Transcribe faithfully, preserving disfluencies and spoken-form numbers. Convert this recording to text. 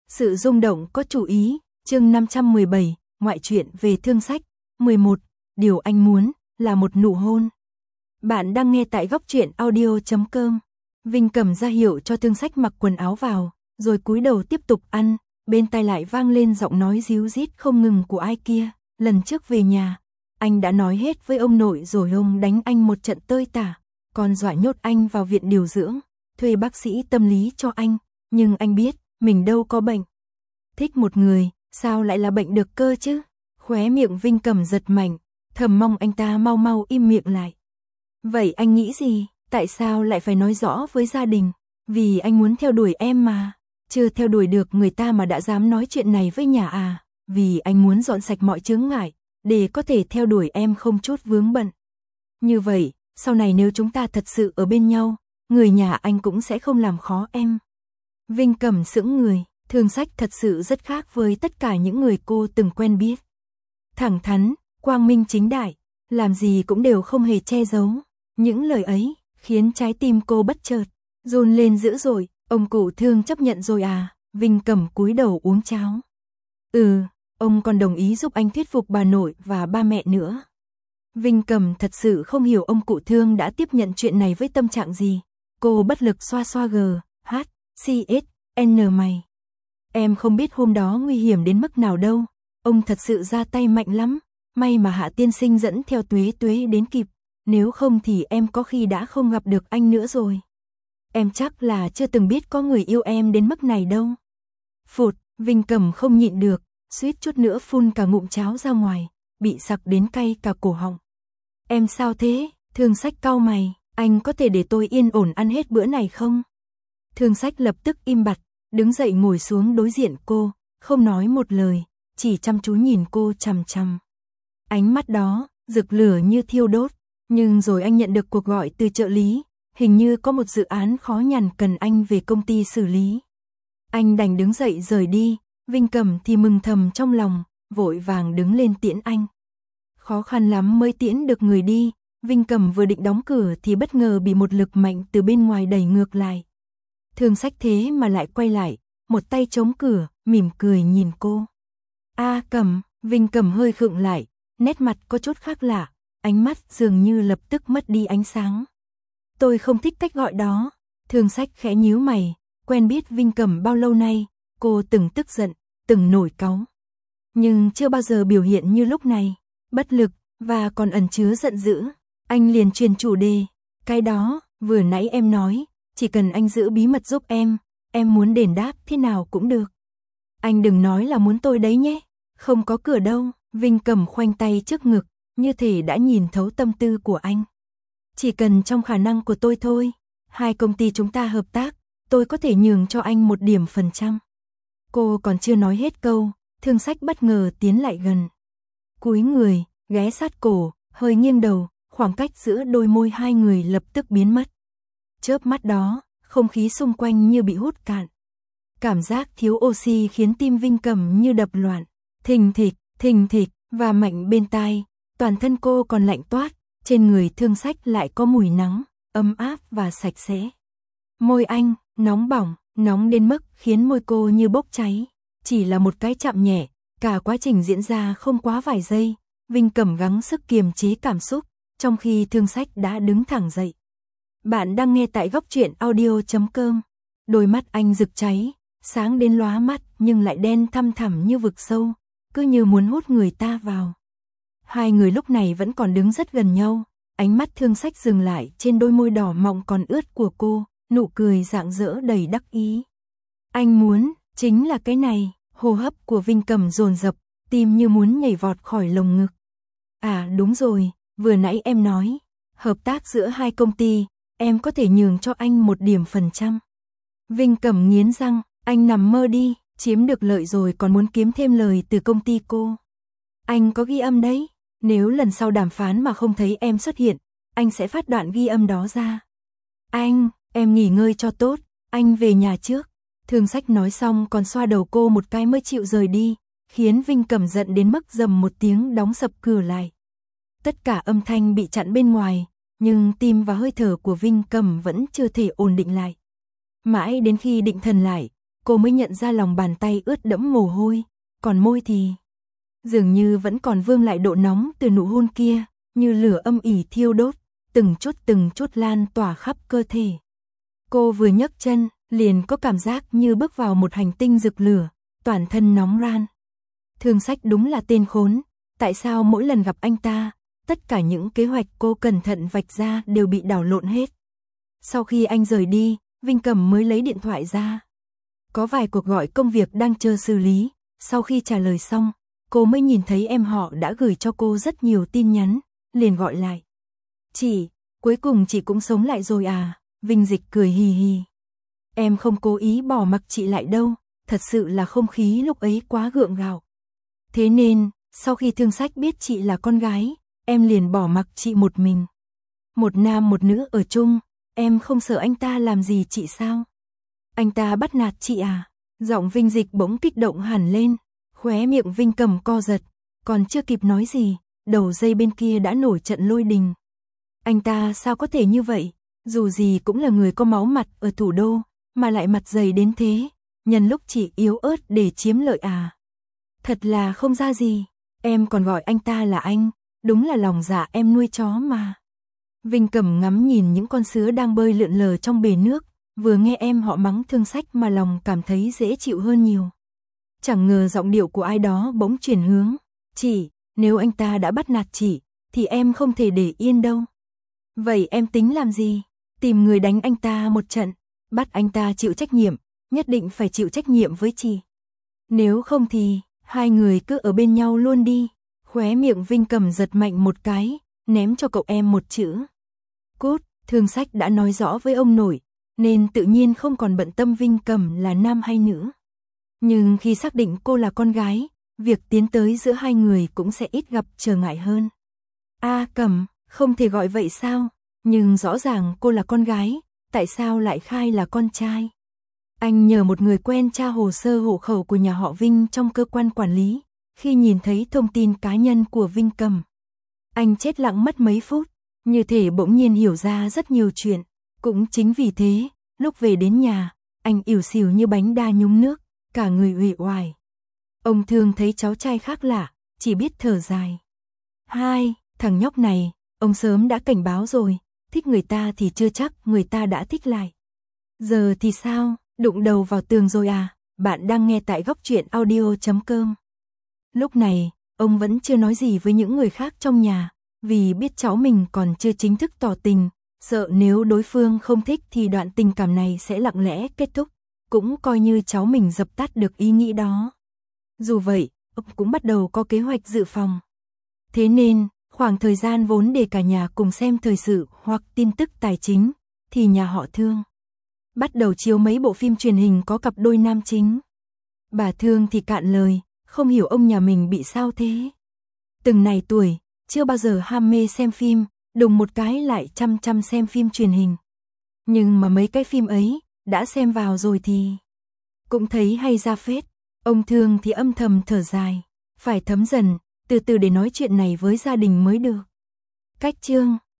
Sự rung động có chủ ý, chương năm trăm mười bảy, ngoại truyện về Thương Sách, mười một, điều anh muốn là một nụ hôn. Bạn đang nghe tại góc truyện audio chấm com. Vinh cầm ra hiệu cho Thương Sách mặc quần áo vào, rồi cúi đầu tiếp tục ăn, bên tai lại vang lên giọng nói ríu rít không ngừng của ai kia. Lần trước về nhà, anh đã nói hết với ông nội rồi ông đánh anh một trận tơi tả, còn dọa nhốt anh vào viện điều dưỡng, thuê bác sĩ tâm lý cho anh, nhưng anh biết, mình đâu có bệnh. Thích một người, sao lại là bệnh được cơ chứ? Khóe miệng Vinh cầm giật mạnh, thầm mong anh ta mau mau im miệng lại. Vậy anh nghĩ gì? Tại sao lại phải nói rõ với gia đình? Vì anh muốn theo đuổi em mà. Chưa theo đuổi được người ta mà đã dám nói chuyện này với nhà à? Vì anh muốn dọn sạch mọi chướng ngại, để có thể theo đuổi em không chút vướng bận. Như vậy, sau này nếu chúng ta thật sự ở bên nhau, người nhà anh cũng sẽ không làm khó em. Vinh cầm sững người, Thương Sách thật sự rất khác với tất cả những người cô từng quen biết. Thẳng thắn, quang minh chính đại, làm gì cũng đều không hề che giấu. Những lời ấy khiến trái tim cô bất chợt run lên dữ dội. Ông cụ Thương chấp nhận rồi à? Vinh cầm cúi đầu uống cháo. Ừ, ông còn đồng ý giúp anh thuyết phục bà nội và ba mẹ nữa. Vinh cầm thật sự không hiểu ông cụ Thương đã tiếp nhận chuyện này với tâm trạng gì. Cô bất lực xoa xoa g, h, c, s, n mày. Em không biết hôm đó nguy hiểm đến mức nào đâu. Ông thật sự ra tay mạnh lắm. May mà Hạ tiên sinh dẫn theo Tuế Tuế đến kịp. Nếu không thì em có khi đã không gặp được anh nữa rồi. Em chắc là chưa từng biết có người yêu em đến mức này đâu. Phụt, Vinh cầm không nhịn được, suýt chút nữa phun cả ngụm cháo ra ngoài, bị sặc đến cay cả cổ họng. Em sao thế? Thương Sách cau mày, anh có thể để tôi yên ổn ăn hết bữa này không? Thương Sách lập tức im bặt, đứng dậy ngồi xuống đối diện cô, không nói một lời, chỉ chăm chú nhìn cô chằm chằm. Ánh mắt đó, rực lửa như thiêu đốt, nhưng rồi anh nhận được cuộc gọi từ trợ lý, hình như có một dự án khó nhằn cần anh về công ty xử lý. Anh đành đứng dậy rời đi, Vinh cầm thì mừng thầm trong lòng, vội vàng đứng lên tiễn anh. Khó khăn lắm mới tiễn được người đi, Vinh cầm vừa định đóng cửa thì bất ngờ bị một lực mạnh từ bên ngoài đẩy ngược lại. Thương Sách thế mà lại quay lại, một tay chống cửa, mỉm cười nhìn cô. A cầm, Vinh cầm hơi khựng lại, nét mặt có chút khác lạ, ánh mắt dường như lập tức mất đi ánh sáng. Tôi không thích cách gọi đó. Thương Sách khẽ nhíu mày, quen biết Vinh cầm bao lâu nay, cô từng tức giận, từng nổi cáu. Nhưng chưa bao giờ biểu hiện như lúc này, bất lực, và còn ẩn chứa giận dữ. Anh liền truyền chủ đề, cái đó, vừa nãy em nói, chỉ cần anh giữ bí mật giúp em, em muốn đền đáp thế nào cũng được. Anh đừng nói là muốn tôi đấy nhé, không có cửa đâu. Vinh cầm khoanh tay trước ngực, như thể đã nhìn thấu tâm tư của anh. Chỉ cần trong khả năng của tôi thôi, hai công ty chúng ta hợp tác, tôi có thể nhường cho anh một điểm phần trăm. Cô còn chưa nói hết câu, Thương Sách bất ngờ tiến lại gần. Cúi người, ghé sát cổ, hơi nghiêng đầu, khoảng cách giữa đôi môi hai người lập tức biến mất. Chớp mắt đó, không khí xung quanh như bị hút cạn. Cảm giác thiếu oxy khiến tim Vinh cầm như đập loạn, thình thịch, thình thịch, và mạnh bên tai, toàn thân cô còn lạnh toát, trên người Thương Sách lại có mùi nắng, ấm áp và sạch sẽ. Môi anh, nóng bỏng, nóng đến mức khiến môi cô như bốc cháy. Chỉ là một cái chạm nhẹ, cả quá trình diễn ra không quá vài giây, Vinh cầm gắng sức kiềm chế cảm xúc, trong khi Thương Sách đã đứng thẳng dậy. Bạn đang nghe tại góc truyện audio chấm com. Đôi mắt anh rực cháy, sáng đến lóa mắt nhưng lại đen thăm thẳm như vực sâu, cứ như muốn hút người ta vào. Hai người lúc này vẫn còn đứng rất gần nhau, ánh mắt Thương Sách dừng lại trên đôi môi đỏ mọng còn ướt của cô, nụ cười rạng rỡ đầy đắc ý. Anh muốn, chính là cái này, hô hấp của Vinh cầm dồn dập, tim như muốn nhảy vọt khỏi lồng ngực. À đúng rồi, vừa nãy em nói, hợp tác giữa hai công ty, em có thể nhường cho anh một điểm phần trăm. Vinh cầm nghiến răng, anh nằm mơ đi, chiếm được lợi rồi còn muốn kiếm thêm lời từ công ty cô. Anh có ghi âm đấy, nếu lần sau đàm phán mà không thấy em xuất hiện, anh sẽ phát đoạn ghi âm đó ra. Anh, em nghỉ ngơi cho tốt, anh về nhà trước. Thương Sách nói xong còn xoa đầu cô một cái mới chịu rời đi, khiến Vinh cầm giận đến mức dầm một tiếng đóng sập cửa lại. Tất cả âm thanh bị chặn bên ngoài, nhưng tim và hơi thở của Vinh cầm vẫn chưa thể ổn định lại. Mãi đến khi định thần lại, cô cô mới nhận ra lòng bàn tay ướt đẫm mồ hôi, còn môi thì dường như vẫn còn vương lại độ nóng từ nụ hôn kia, như lửa âm ỉ thiêu đốt, từng chút từng chút lan tỏa khắp cơ thể. Cô vừa nhấc chân, liền có cảm giác như bước vào một hành tinh rực lửa, toàn thân nóng ran. Thương Sách đúng là tên khốn, tại sao mỗi lần gặp anh ta, tất cả những kế hoạch cô cẩn thận vạch ra đều bị đảo lộn hết. Sau khi anh rời đi, Vinh Cầm mới lấy điện thoại ra. Có vài cuộc gọi công việc đang chờ xử lý, sau khi trả lời xong, cô mới nhìn thấy em họ đã gửi cho cô rất nhiều tin nhắn, liền gọi lại. Chị, cuối cùng chị cũng sống lại rồi à? Vinh Dịch cười hì hì. Em không cố ý bỏ mặc chị lại đâu, thật sự là không khí lúc ấy quá gượng gạo. Thế nên, sau khi Thương Sách biết chị là con gái, em liền bỏ mặc chị một mình. Một nam một nữ ở chung, em không sợ anh ta làm gì chị sao? Anh ta bắt nạt chị à? Giọng Vinh Dịch bỗng kích động hẳn lên, khóe miệng Vinh Cầm co giật, còn chưa kịp nói gì, đầu dây bên kia đã nổi trận lôi đình. Anh ta sao có thể như vậy? Dù gì cũng là người có máu mặt ở thủ đô, mà lại mặt dày đến thế, nhân lúc chị yếu ớt để chiếm lợi à? Thật là không ra gì, em còn gọi anh ta là anh, đúng là lòng dạ em nuôi chó mà. Vinh Cầm ngắm nhìn những con sứa đang bơi lượn lờ trong bể nước, vừa nghe em họ mắng Thương Sách mà lòng cảm thấy dễ chịu hơn nhiều. Chẳng ngờ giọng điệu của ai đó bỗng chuyển hướng, chị, nếu anh ta đã bắt nạt chị, thì em không thể để yên đâu. Vậy em tính làm gì? Tìm người đánh anh ta một trận, bắt anh ta chịu trách nhiệm, nhất định phải chịu trách nhiệm với chị. Nếu không thì, hai người cứ ở bên nhau luôn đi. Khóe miệng Vinh Cầm giật mạnh một cái, ném cho cậu em một chữ. Cút, Thương Sách đã nói rõ với ông nội, nên tự nhiên không còn bận tâm Vinh Cầm là nam hay nữ. Nhưng khi xác định cô là con gái, việc tiến tới giữa hai người cũng sẽ ít gặp trở ngại hơn. A Cầm, không thể gọi vậy sao? Nhưng rõ ràng cô là con gái, tại sao lại khai là con trai? Anh nhờ một người quen tra hồ sơ hộ khẩu của nhà họ Vinh trong cơ quan quản lý, khi nhìn thấy thông tin cá nhân của Vinh Cầm. Anh chết lặng mất mấy phút, như thể bỗng nhiên hiểu ra rất nhiều chuyện. Cũng chính vì thế, lúc về đến nhà, anh ỉu xìu như bánh đa nhúng nước, cả người uể oải. Ông Thương thấy cháu trai khác lạ, chỉ biết thở dài. Hai, thằng nhóc này, ông sớm đã cảnh báo rồi, thích người ta thì chưa chắc người ta đã thích lại. Giờ thì sao, đụng đầu vào tường rồi à? Bạn đang nghe tại góc truyện audio chấm com. Lúc này, ông vẫn chưa nói gì với những người khác trong nhà, vì biết cháu mình còn chưa chính thức tỏ tình, sợ nếu đối phương không thích thì đoạn tình cảm này sẽ lặng lẽ kết thúc, cũng coi như cháu mình dập tắt được ý nghĩ đó. Dù vậy, ông cũng bắt đầu có kế hoạch dự phòng. Thế nên, khoảng thời gian vốn để cả nhà cùng xem thời sự hoặc tin tức tài chính, thì nhà họ Thương bắt đầu chiếu mấy bộ phim truyền hình có cặp đôi nam chính. Bà Thương thì cạn lời, không hiểu ông nhà mình bị sao thế. Từng này tuổi, chưa bao giờ ham mê xem phim, đùng một cái lại chăm chăm xem phim truyền hình. Nhưng mà mấy cái phim ấy, đã xem vào rồi thì cũng thấy hay ra phết. Ông Thương thì âm thầm thở dài, phải thấm dần, từ từ để nói chuyện này với gia đình mới được. Cách chương